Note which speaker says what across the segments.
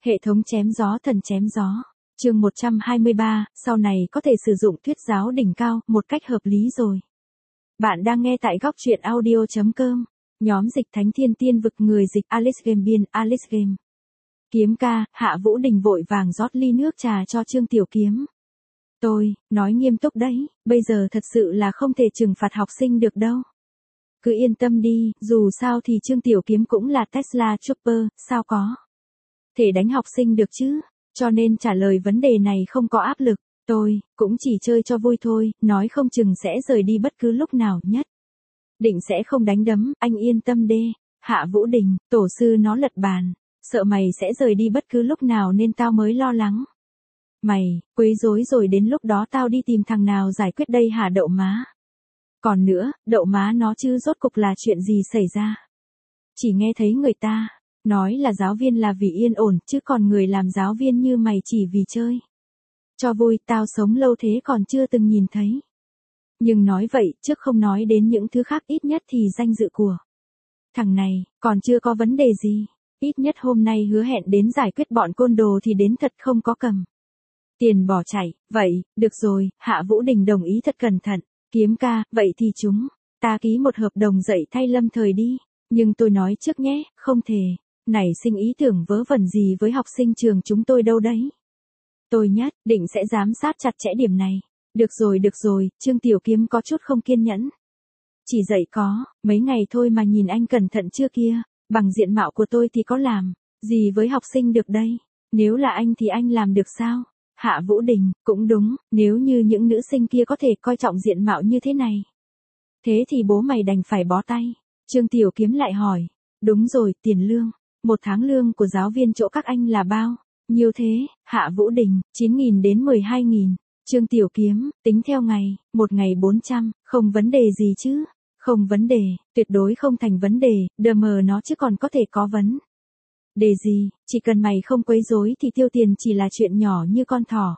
Speaker 1: Hệ thống chém gió thần chém gió. Chương 123, sau này có thể sử dụng thuyết giáo đỉnh cao một cách hợp lý rồi. Bạn đang nghe tại góc truyện audio.com. Nhóm dịch Thánh Thiên Tiên Vực, người dịch Alice Game, biên Alice Game. Kiếm ca, Hạ Vũ Đình vội vàng rót ly nước trà cho Trương Tiểu Kiếm. Tôi, nói nghiêm túc đấy, bây giờ thật sự là không thể trừng phạt học sinh được đâu. Cứ yên tâm đi, dù sao thì Trương Tiểu Kiếm cũng là Tesla Chopper, sao có thể đánh học sinh được chứ, cho nên trả lời vấn đề này không có áp lực, tôi cũng chỉ chơi cho vui thôi, nói không chừng sẽ rời đi bất cứ lúc nào nhất. Định sẽ không đánh đấm, anh yên tâm đê. Hạ Vũ Đình, tổ sư nó lật bàn, sợ mày sẽ rời đi bất cứ lúc nào nên tao mới lo lắng. Mày, quấy rối rồi đến lúc đó tao đi tìm thằng nào giải quyết đây hả đậu má? Còn nữa, đậu má nó chứ rốt cục là chuyện gì xảy ra? Chỉ nghe thấy người ta nói là giáo viên là vì yên ổn, chứ còn người làm giáo viên như mày chỉ vì chơi cho vui, tao sống lâu thế còn chưa từng nhìn thấy. Nhưng nói vậy, trước không nói đến những thứ khác, ít nhất thì danh dự của thằng này còn chưa có vấn đề gì. Ít nhất hôm nay hứa hẹn đến giải quyết bọn côn đồ thì đến thật không có cầm tiền bỏ chạy. Vậy, được rồi, Hạ Vũ Đình đồng ý thật cẩn thận. Kiếm ca, vậy thì chúng ta ký một hợp đồng dạy thay lâm thời đi. Nhưng tôi nói trước nhé, không thể nảy sinh ý tưởng vớ vẩn gì với học sinh trường chúng tôi đâu đấy. Tôi nhất định sẽ giám sát chặt chẽ điểm này. Được rồi, Trương Tiểu Kiếm có chút không kiên nhẫn. Chỉ dạy có mấy ngày thôi mà nhìn anh cẩn thận chưa kia, bằng diện mạo của tôi thì có làm gì với học sinh được đây. Nếu là anh thì anh làm được sao? Hạ Vũ Đình, cũng đúng, nếu như những nữ sinh kia có thể coi trọng diện mạo như thế này, thế thì bố mày đành phải bó tay. Trương Tiểu Kiếm lại hỏi, đúng rồi, tiền lương, một tháng lương của giáo viên chỗ các anh là bao nhiêu thế? Hạ Vũ Đình, 9.000 đến 12.000. Trương Tiểu Kiếm, tính theo ngày, một ngày 400, không vấn đề gì chứ? Không vấn đề, tuyệt đối không thành vấn đề, đờ mờ nó chứ còn có thể có vấn đề gì, chỉ cần mày không quấy rối thì tiêu tiền chỉ là chuyện nhỏ như con thỏ.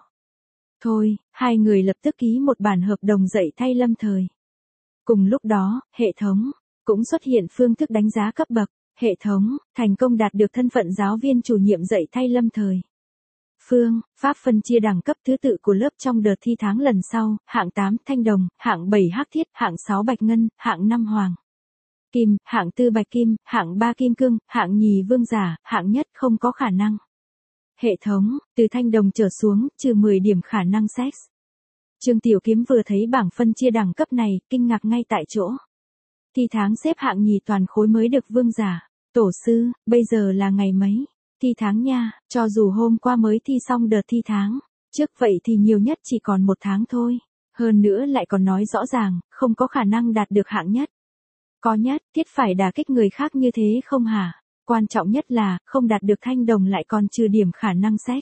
Speaker 1: Thôi, hai người lập tức ký một bản hợp đồng dạy thay lâm thời. Cùng lúc đó, hệ thống cũng xuất hiện phương thức đánh giá cấp bậc. Hệ thống thành công đạt được thân phận giáo viên chủ nhiệm dạy thay lâm thời. Phương pháp phân chia đẳng cấp thứ tự của lớp trong đợt thi tháng lần sau: hạng 8 thanh đồng, hạng 7 hắc thiết, hạng 6 bạch ngân, hạng 5 hoàng kim, hạng 4 bạch kim, hạng 3 kim cương, hạng nhì vương giả, hạng nhất không có khả năng. Hệ thống từ thanh đồng trở xuống trừ 10 điểm khả năng sex. Trương Tiểu Kiếm vừa thấy bảng phân chia đẳng cấp này, kinh ngạc ngay tại chỗ. Thi tháng xếp hạng nhì toàn khối mới được vương giả. Tổ sư, bây giờ là ngày mấy? Thi tháng nha, cho dù hôm qua mới thi xong đợt thi tháng trước vậy thì nhiều nhất chỉ còn 1 tháng thôi. Hơn nữa lại còn nói rõ ràng, không có khả năng đạt được hạng nhất. Có nhất thiết phải đả kích người khác như thế không hả? Quan trọng nhất là, không đạt được thanh đồng lại còn trừ điểm khả năng sex.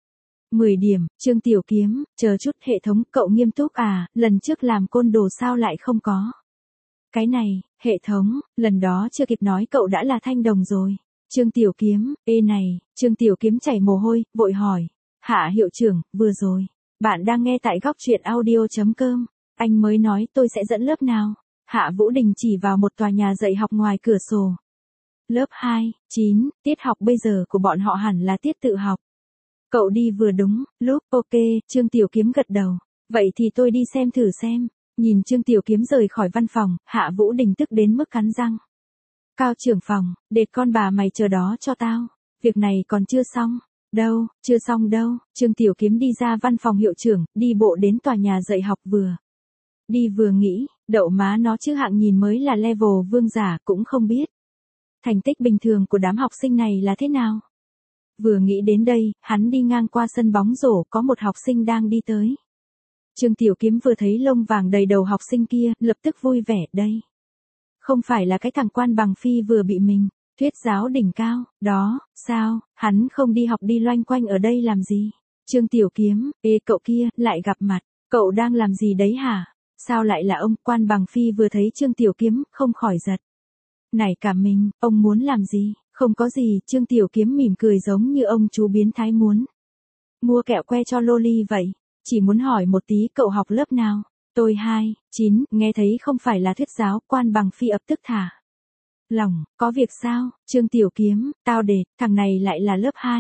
Speaker 1: 10 điểm, Trương Tiểu Kiếm, chờ chút, hệ thống, cậu nghiêm túc à, lần trước làm côn đồ sao lại không có cái này? Hệ thống, lần đó chưa kịp nói cậu đã là thanh đồng rồi. Trương Tiểu Kiếm, ê này, Trương Tiểu Kiếm chảy mồ hôi, vội hỏi. Hạ hiệu trưởng, vừa rồi, bạn đang nghe tại góc truyện audio.com. Anh mới nói tôi sẽ dẫn lớp nào? Hạ Vũ Đình chỉ vào một tòa nhà dạy học ngoài cửa sổ. Lớp 2, 9, tiết học bây giờ của bọn họ hẳn là tiết tự học. Cậu đi vừa đúng lúc, ok, Trương Tiểu Kiếm gật đầu. Vậy thì tôi đi xem thử xem. Nhìn Trương Tiểu Kiếm rời khỏi văn phòng, Hạ Vũ Đình tức đến mức cắn răng. Cao trưởng phòng, để con bà mày chờ đó cho tao. Việc này còn chưa xong. Đâu, chưa xong đâu. Trương Tiểu Kiếm đi ra văn phòng hiệu trưởng, đi bộ đến tòa nhà dạy học, vừa đi vừa nghĩ, đậu má nó chứ hạng nhìn mới là level vương giả cũng không biết thành tích bình thường của đám học sinh này là thế nào. Vừa nghĩ đến đây, hắn đi ngang qua sân bóng rổ, có một học sinh đang đi tới. Trương Tiểu Kiếm vừa thấy lông vàng đầy đầu học sinh kia, lập tức vui vẻ, đây không phải là cái thằng quan bằng phi vừa bị mình thuyết giáo đỉnh cao đó, sao, hắn không đi học đi loanh quanh ở đây làm gì? Trương Tiểu Kiếm, ê cậu kia, lại gặp mặt, cậu đang làm gì đấy hả? Sao lại là ông? Quan bằng phi vừa thấy Trương Tiểu Kiếm, không khỏi giật nảy cả mình, ông muốn làm gì? Không có gì, Trương Tiểu Kiếm mỉm cười giống như ông chú biến thái muốn mua kẹo que cho loli vậy. Chỉ muốn hỏi một tí, cậu học lớp nào? Tôi 2, 9, nghe thấy không phải là thuyết giáo, quan bằng phi ập tức thả lỏng, có việc sao? Trương Tiểu Kiếm, tao để, thằng này lại là lớp 2,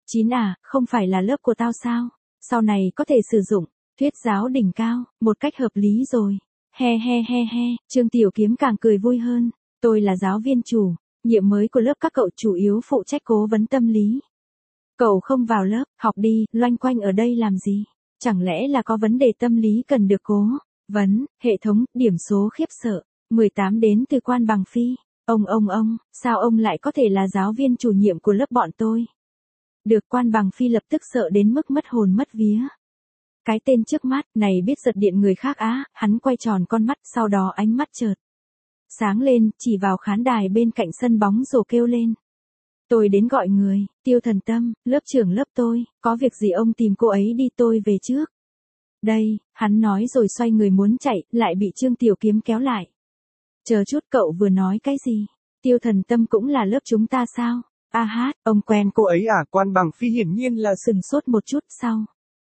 Speaker 1: 9 à, không phải là lớp của tao sao? Sau này có thể sử dụng thuyết giáo đỉnh cao, một cách hợp lý rồi. He he he he, Trương Tiểu Kiếm càng cười vui hơn. Tôi là giáo viên chủ, nhiệm mới của lớp các cậu chủ yếu phụ trách cố vấn tâm lý. Cậu không vào lớp, học đi, loanh quanh ở đây làm gì? Chẳng lẽ là có vấn đề tâm lý cần được cố vấn, hệ thống, điểm số khiếp sợ. 18 đến từ Quan Bằng Phi. Ông, sao ông lại có thể là giáo viên chủ nhiệm của lớp bọn tôi? Được Quan Bằng Phi lập tức sợ đến mức mất hồn mất vía. Cái tên trước mắt này biết giật điện người khác á, hắn quay tròn con mắt, sau đó ánh mắt chợt sáng lên, chỉ vào khán đài bên cạnh sân bóng rổ kêu lên. Tôi đến gọi người, Tiêu Thần Tâm, lớp trưởng lớp tôi, có việc gì ông tìm cô ấy đi, tôi về trước. Đây, hắn nói rồi xoay người muốn chạy, lại bị Trương Tiểu Kiếm kéo lại. Chờ chút, cậu vừa nói cái gì? Tiêu Thần Tâm cũng là lớp chúng ta sao? A hát, ông quen cô ấy à? Quan Bằng Phi hiển nhiên là sừng sốt một chút, sau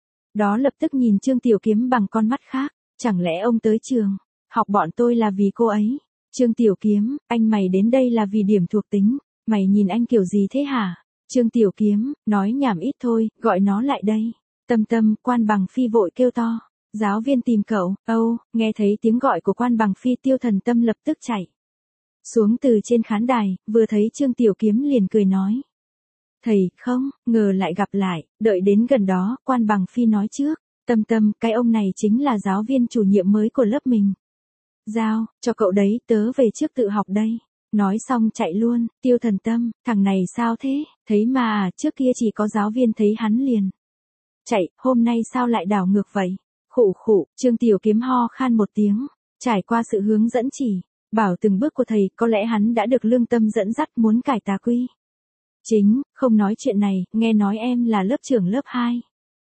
Speaker 1: đó lập tức nhìn Trương Tiểu Kiếm bằng con mắt khác. Chẳng lẽ ông tới trường học bọn tôi là vì cô ấy? Trương Tiểu Kiếm, anh mày đến đây là vì điểm thuộc tính, mày nhìn anh kiểu gì thế hả? Trương Tiểu Kiếm, nói nhảm ít thôi, gọi nó lại đây. Tâm, Quan Bằng Phi vội kêu to. Giáo viên tìm cậu. Nghe thấy tiếng gọi của Quan Bằng Phi, Tiêu Thần Tâm lập tức chạy xuống từ trên khán đài, vừa thấy Trương Tiểu Kiếm liền cười nói. Thầy, không, ngờ lại gặp lại, đợi đến gần đó, Quan Bằng Phi nói trước. Tâm, cái ông này chính là giáo viên chủ nhiệm mới của lớp mình. Giao, cho cậu đấy, tớ về trước tự học đây. Nói xong chạy luôn. Tiêu Thần Tâm, thằng này sao thế? Thấy mà trước kia chỉ có giáo viên thấy hắn liền chạy, hôm nay sao lại đảo ngược vậy? Khụ, Trương Tiểu Kiếm ho khan một tiếng, trải qua sự hướng dẫn chỉ bảo từng bước của thầy, có lẽ hắn đã được lương tâm dẫn dắt muốn cải tà quy chính. Không nói chuyện này, nghe nói em là lớp trưởng lớp 2.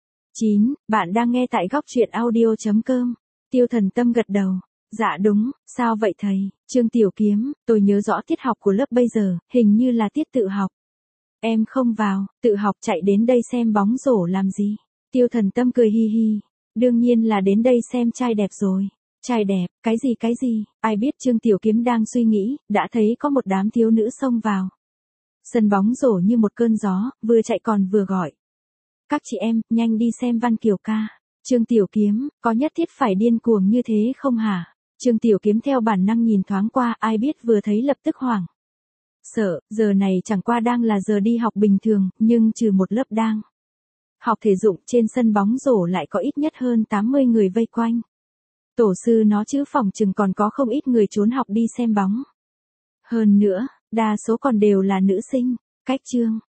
Speaker 1: 9, bạn đang nghe tại góc truyện audio.com. Tiêu Thần Tâm gật đầu. Dạ đúng, sao vậy thầy? Trương Tiểu Kiếm, tôi nhớ rõ tiết học của lớp bây giờ, hình như là tiết tự học. Em không vào, tự học chạy đến đây xem bóng rổ làm gì? Tiêu Thần Tâm cười hi hi. Đương nhiên là đến đây xem trai đẹp rồi. Trai đẹp, cái gì? Ai biết Trương Tiểu Kiếm đang suy nghĩ, đã thấy có một đám thiếu nữ xông vào sân bóng rổ như một cơn gió, vừa chạy còn vừa gọi. Các chị em, nhanh đi xem Văn Kiều ca. Trương Tiểu Kiếm, có nhất thiết phải điên cuồng như thế không hả? Trương Tiểu Kiếm theo bản năng nhìn thoáng qua, ai biết vừa thấy lập tức hoảng sợ, giờ này chẳng qua đang là giờ đi học bình thường, nhưng trừ một lớp đang học thể dụng, trên sân bóng rổ lại có ít nhất hơn 80 người vây quanh. Tổ sư nó chứ phòng chừng còn có không ít người trốn học đi xem bóng. Hơn nữa, đa số còn đều là nữ sinh. Cách Trương